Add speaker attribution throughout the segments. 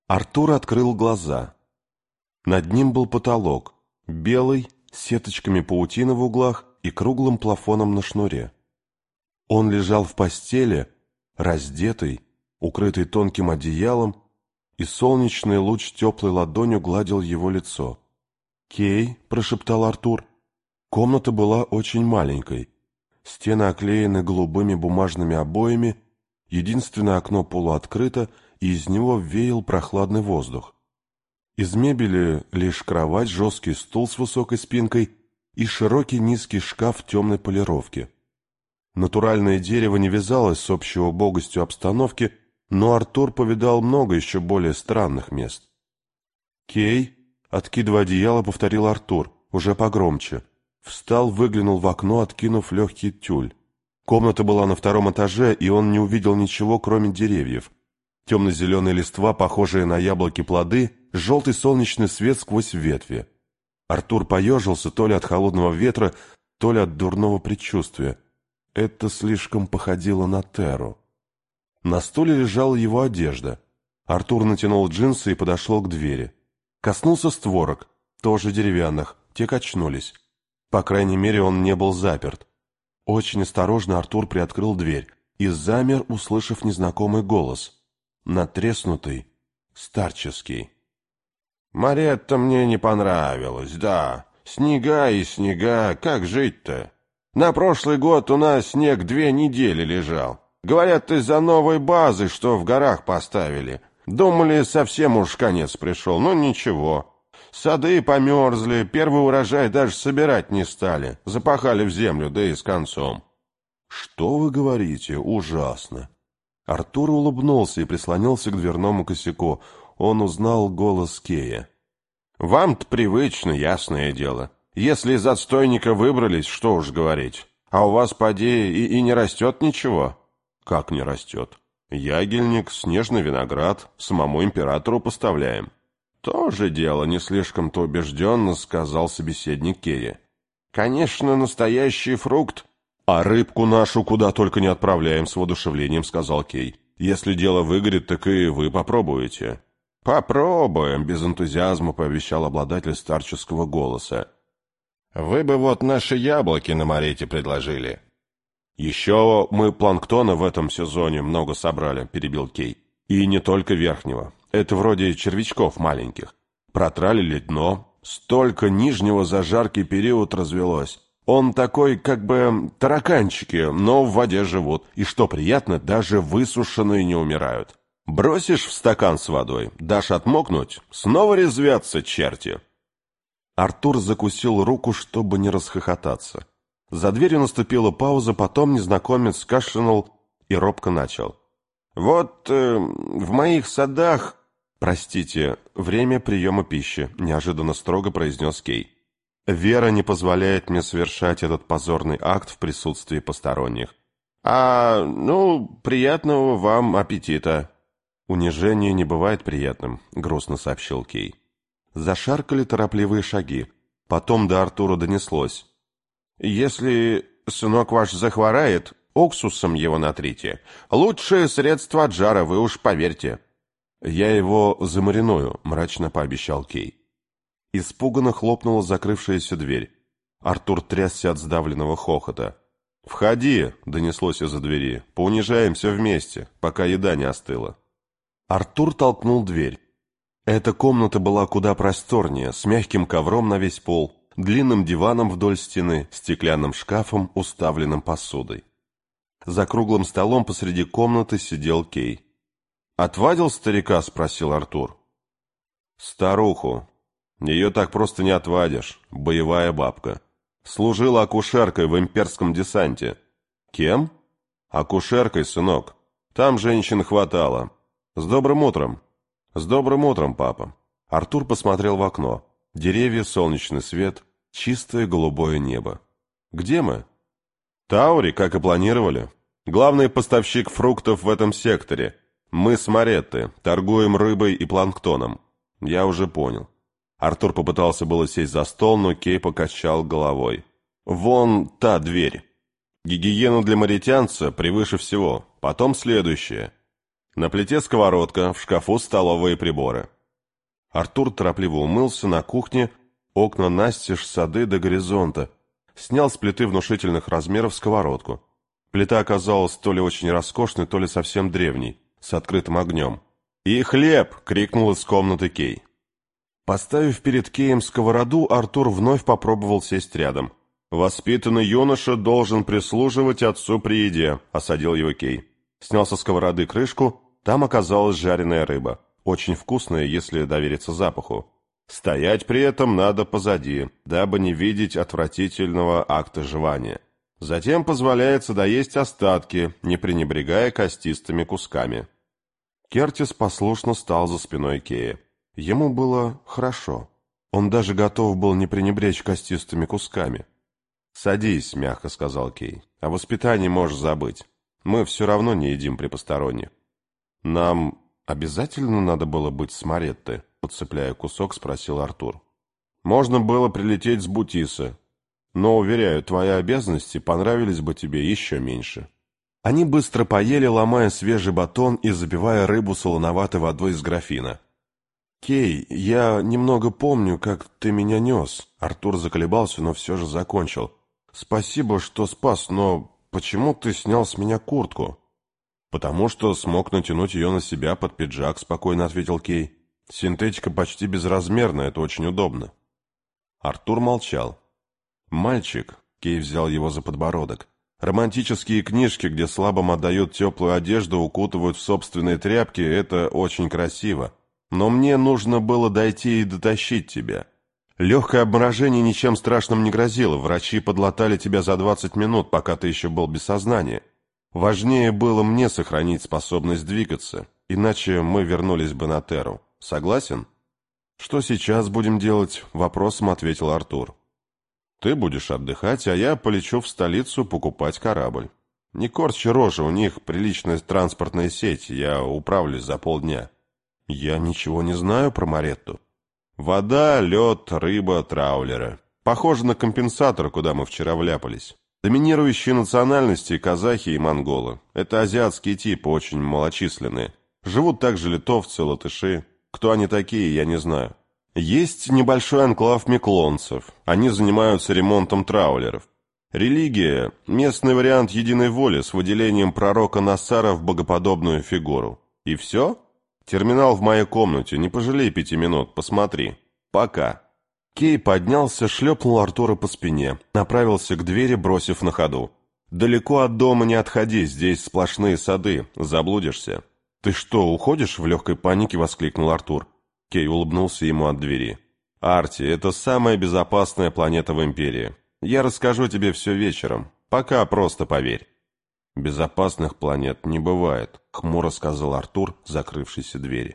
Speaker 1: Артур открыл глаза. Над ним был потолок, белый, с сеточками паутины в углах и круглым плафоном на шнуре. Он лежал в постели, раздетый, укрытый тонким одеялом, и солнечный луч теплой ладонью гладил его лицо. «Кей», — прошептал Артур. Комната была очень маленькой. Стены оклеены голубыми бумажными обоями, единственное окно полуоткрыто, и из него веял прохладный воздух. Из мебели лишь кровать, жесткий стул с высокой спинкой и широкий низкий шкаф темной полировки. Натуральное дерево не вязалось с общей убогостью обстановки, но Артур повидал много еще более странных мест. «Кей», — откидывая одеяло, повторил Артур, уже погромче. Встал, выглянул в окно, откинув легкий тюль. Комната была на втором этаже, и он не увидел ничего, кроме деревьев. Темно-зеленые листва, похожие на яблоки плоды, желтый солнечный свет сквозь ветви. Артур поежился то ли от холодного ветра, то ли от дурного предчувствия. Это слишком походило на Терру. На стуле лежала его одежда. Артур натянул джинсы и подошел к двери. Коснулся створок, тоже деревянных, те качнулись. По крайней мере, он не был заперт. Очень осторожно Артур приоткрыл дверь и замер, услышав незнакомый голос. Натреснутый, старческий.
Speaker 2: «Маретта мне не понравилась, да. Снега и снега, как жить-то? На прошлый год у нас снег 2 недели лежал. Говорят, из-за новой базы, что в горах поставили. Думали, совсем уж конец пришел, но ничего. Сады померзли, первый урожай даже собирать не стали. Запахали в землю, да и с концом».
Speaker 1: «Что вы говорите? Ужасно!» Артур улыбнулся и прислонился к дверному косяку. Он узнал голос Кея.
Speaker 2: «Вам-то привычно, ясное дело. Если из отстойника выбрались, что уж говорить. А у вас, поди, и не растет ничего».
Speaker 1: «Как не растет? Ягельник, снежный виноград, самому императору поставляем».
Speaker 2: «Тоже дело, не слишком-то убежденно», — сказал собеседник Кея. «Конечно, настоящий фрукт».
Speaker 1: «А рыбку нашу куда только не отправляем», — с воодушевлением сказал Кей. «Если дело выгорит, так и вы попробуете».
Speaker 2: «Попробуем», — без энтузиазма пообещал обладатель старческого голоса. «Вы бы вот наши яблоки на Марете предложили».
Speaker 1: «Еще мы планктона в этом сезоне много собрали», — перебил Кей. «И не только верхнего. Это вроде червячков маленьких. Протралили дно. Столько нижнего за жаркий период развелось. Он такой, как бы тараканчики, но в воде живут. И что приятно, даже высушенные не умирают. Бросишь в стакан с водой, дашь отмокнуть, снова резвятся черти». Артур закусил руку, чтобы не расхохотаться. За дверью наступила пауза, потом незнакомец кашлянул и робко начал.
Speaker 2: «Вот в моих садах...»
Speaker 1: «Простите, время приема пищи», — неожиданно строго произнес Кей. «Вера не позволяет мне совершать этот позорный акт в присутствии посторонних».
Speaker 2: Приятного вам аппетита».
Speaker 1: «Унижение не бывает приятным», — грустно сообщил Кей. Зашаркали торопливые шаги. Потом до Артура донеслось.
Speaker 2: «Если сынок ваш захворает, уксусом его натрите. Лучшее средство от жара, вы уж поверьте».
Speaker 1: «Я его замариную», — мрачно пообещал Кей. Испуганно хлопнула закрывшаяся дверь. Артур трясся от сдавленного хохота. «Входи», — донеслось из-за двери. «Поунижаемся вместе, пока еда не остыла». Артур толкнул дверь. Эта комната была куда просторнее, с мягким ковром на весь пол, длинным диваном вдоль стены, стеклянным шкафом, уставленным посудой. За круглым столом посреди комнаты сидел Кей. «Отвадил старика?» — спросил Артур. «Старуху. Ее так просто не отвадишь. Боевая бабка. Служила акушеркой в имперском десанте». «Кем?» «Акушеркой, сынок. Там женщин хватало. С добрым утром». «С добрым утром, папа». Артур посмотрел в окно. Деревья, солнечный свет, чистое голубое небо. «Где мы?» «Таури, как и планировали. Главный поставщик фруктов в этом секторе. Мы с Маретты, торгуем рыбой и планктоном». «Я уже понял». Артур попытался было сесть за стол, но Кей покачал головой. «Вон та дверь. Гигиена для маретянца превыше всего. Потом следующее». На плите сковородка, в шкафу столовые приборы. Артур торопливо умылся на кухне, окна настежь, сады до горизонта. Снял с плиты внушительных размеров сковородку. Плита оказалась то ли очень роскошной, то ли совсем древней, с открытым огнем. «И хлеб!» — крикнул из комнаты Кей. Поставив перед Кеем сковороду, Артур вновь попробовал сесть рядом. «Воспитанный юноша должен прислуживать отцу при еде», — осадил его Кей. Снял со сковороды крышку, там оказалась жареная рыба. Очень вкусная, если довериться запаху. Стоять при этом надо позади, дабы не видеть отвратительного акта жевания. Затем позволяется доесть остатки, не пренебрегая костистыми кусками. Кертис послушно стал за спиной Кея. Ему было хорошо. Он даже готов был не пренебречь костистыми кусками. «Садись», — мягко сказал Кей. «О воспитании можешь забыть. Мы все равно не едим при посторонних». «Нам обязательно надо было быть с Мареттой?» — подцепляя кусок, спросил Артур. «Можно было прилететь с Бутиса. Но, уверяю, твои обязанности понравились бы тебе еще меньше». Они быстро поели, ломая свежий батон и запивая рыбу солоноватой водой из графина. «Кей, я немного помню, как ты меня нес». Артур заколебался, но все же закончил. «Спасибо, что спас, но почему ты снял с меня куртку?» «Потому что смог натянуть ее на себя под пиджак», — спокойно ответил Кей. «Синтетика почти безразмерная, это очень удобно». Артур молчал. «Мальчик», — Кей взял его за подбородок, — «романтические книжки, где слабым отдают теплую одежду, укутывают в собственные тряпки, это очень красиво. Но мне нужно было дойти и дотащить тебя. Легкое обморожение ничем страшным не грозило, врачи подлатали тебя за 20 минут, пока ты еще был без сознания. Важнее было мне сохранить способность двигаться, иначе мы вернулись бы на Терру. Согласен?» «Что сейчас будем делать?» — вопросом ответил Артур. «Ты будешь отдыхать, а я полечу в столицу покупать корабль. Не корчи рожи, у них приличная транспортная сеть, я управлюсь за полдня». «Я ничего не знаю про Маретту». «Вода, лед, рыба, траулеры. Похоже на компенсатор, куда мы вчера вляпались. Доминирующие национальности – казахи и монголы. Это азиатские типы, очень малочисленные. Живут также литовцы, латыши. Кто они такие, я не знаю. Есть небольшой анклав меклонцев. Они занимаются ремонтом траулеров. Религия – местный вариант единой воли с выделением пророка Насара в богоподобную фигуру. И все? Терминал в моей комнате, не пожалей 5 минут, посмотри. Пока». Кей поднялся, шлепнул Артура по спине, направился к двери, бросив на ходу. «Далеко от дома не отходи, здесь сплошные сады, заблудишься». «Ты что, уходишь?» — в легкой панике воскликнул Артур. Кей улыбнулся ему от двери. «Арти, это самая безопасная планета в Империи. Я расскажу тебе все вечером. Пока просто поверь». «Безопасных планет не бывает», — хмуро сказал Артур, закрывшийся двери.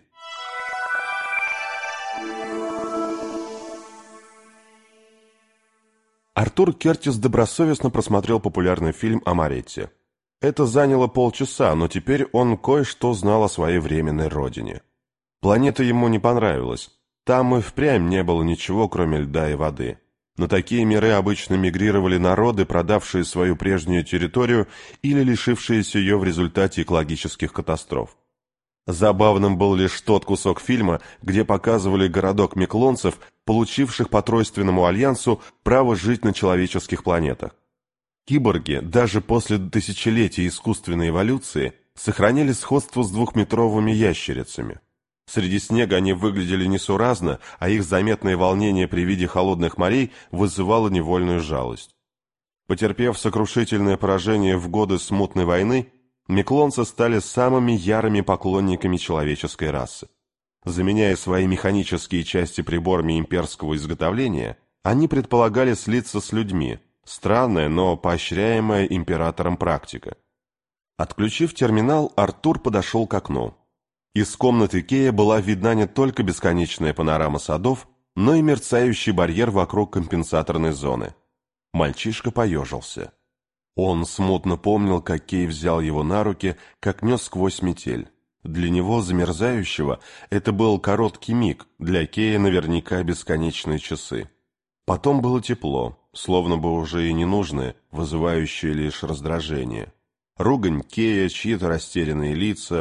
Speaker 1: Артур Кертис добросовестно просмотрел популярный фильм о Маретте. Это заняло полчаса, но теперь он кое-что знал о своей временной родине. Планета ему не понравилась. Там и впрямь не было ничего, кроме льда и воды. На такие миры обычно мигрировали народы, продавшие свою прежнюю территорию или лишившиеся ее в результате экологических катастроф. Забавным был лишь тот кусок фильма, где показывали городок меклонцев, получивших по Тройственному альянсу право жить на человеческих планетах. Киборги, даже после тысячелетий искусственной эволюции, сохраняли сходство с двухметровыми ящерицами. Среди снега они выглядели несуразно, а их заметное волнение при виде холодных морей вызывало невольную жалость. Потерпев сокрушительное поражение в годы смутной войны, меклонцы стали самыми ярыми поклонниками человеческой расы. Заменяя свои механические части приборами имперского изготовления, они предполагали слиться с людьми, странная, но поощряемая императором практика. Отключив терминал, Артур подошел к окну. Из комнаты Кея была видна не только бесконечная панорама садов, но и мерцающий барьер вокруг компенсаторной зоны. Мальчишка поежился. Он смутно помнил, как Кей взял его на руки, как нес сквозь метель. Для него, замерзающего, это был короткий миг, для Кея наверняка бесконечные часы. Потом было тепло, словно бы уже и ненужное, вызывающее лишь раздражение. Ругань Кея, чьи-то растерянные лица,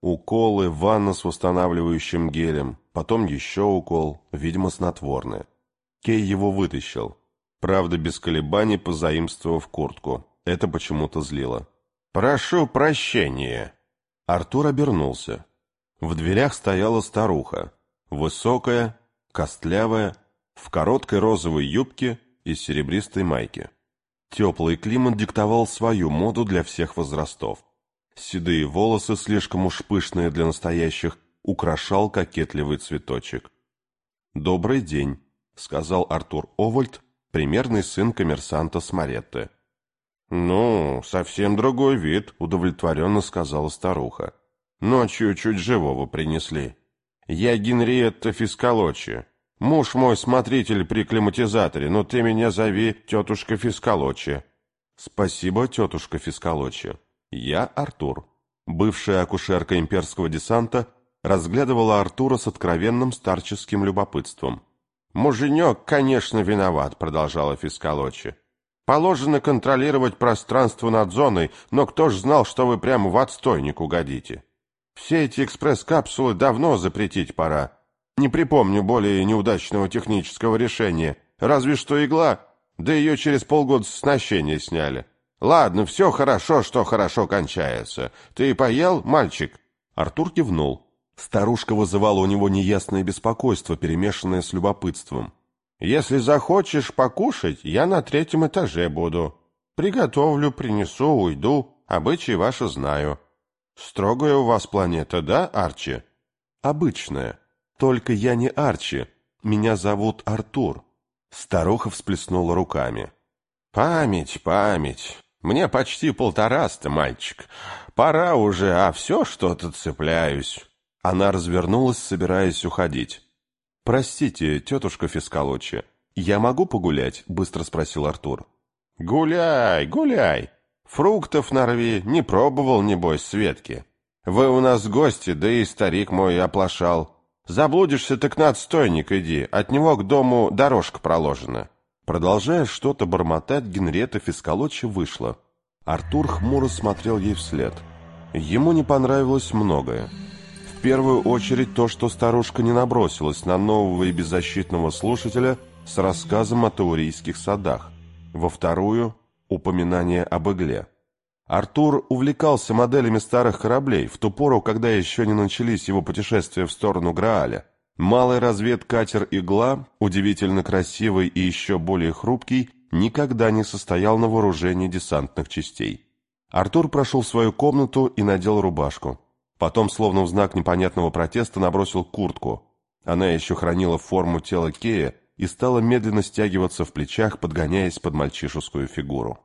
Speaker 1: Уколы, ванна с восстанавливающим гелем, потом еще укол, видимо, снотворное. Кей его вытащил. Правда, без колебаний позаимствовав куртку. Это почему-то злило.
Speaker 2: «Прошу прощения».
Speaker 1: Артур обернулся. В дверях стояла старуха. Высокая, костлявая, в короткой розовой юбке и серебристой майке. Теплый климат диктовал свою моду для всех возрастов. Седые волосы, слишком уж пышные для настоящих, украшал кокетливый цветочек. «Добрый день», — сказал Артур Овальд, примерный сын коммерсанта Смаретты.
Speaker 2: «Ну, совсем другой вид», — удовлетворенно сказала старуха. «Ночью чуть живого принесли. Я Генриетта Фискалочи. Муж мой смотритель при климатизаторе, но ты меня зови тетушка Фискалочи».
Speaker 1: «Спасибо, тетушка Фискалочи. Я Артур». Бывшая акушерка имперского десанта разглядывала Артура с откровенным старческим любопытством.
Speaker 2: «Муженек, конечно, виноват», — продолжала Фискалочи. «Положено контролировать пространство над зоной, но кто ж знал, что вы прямо в отстойник угодите? Все эти экспресс-капсулы давно запретить пора. Не припомню более неудачного технического решения. Разве что игла, да ее через полгода с оснащения сняли. Ладно, все хорошо, что хорошо кончается. Ты поел, мальчик?»
Speaker 1: Артур кивнул. Старушка вызывала у него неясное беспокойство, перемешанное с любопытством.
Speaker 2: «Если захочешь покушать, я на 3-м этаже буду. Приготовлю, принесу, уйду. Обычаи ваши знаю. Строгая у вас планета, да, Арчи?»
Speaker 1: «Обычная. Только я не Арчи. Меня зовут Артур». Старуха всплеснула руками.
Speaker 2: «Память, память. Мне почти 1,5, мальчик. Пора уже, а все что-то цепляюсь».
Speaker 1: Она развернулась, собираясь уходить. «Простите, тетушка Фискалочи, я могу погулять?» — быстро спросил Артур.
Speaker 2: «Гуляй, гуляй. Фруктов нарви, не пробовал, небось, Светки. Вы у нас гости, да и старик мой оплошал. Заблудишься, так на отстойник иди, от него к дому дорожка проложена».
Speaker 1: Продолжая что-то бормотать, Генриетта Фискалочи вышла. Артур хмуро смотрел ей вслед. Ему не понравилось многое. В первую очередь то, что старушка не набросилась на нового и беззащитного слушателя с рассказом о таурийских садах. Во вторую – упоминание об игле. Артур увлекался моделями старых кораблей в ту пору, когда еще не начались его путешествия в сторону Грааля. Малый разведкатер «Игла», удивительно красивый и еще более хрупкий, никогда не состоял на вооружении десантных частей. Артур прошел в свою комнату и надел рубашку. Потом, словно в знак непонятного протеста, набросил куртку. Она еще хранила форму тела Кея и стала медленно стягиваться в плечах, подгоняясь под мальчишескую фигуру.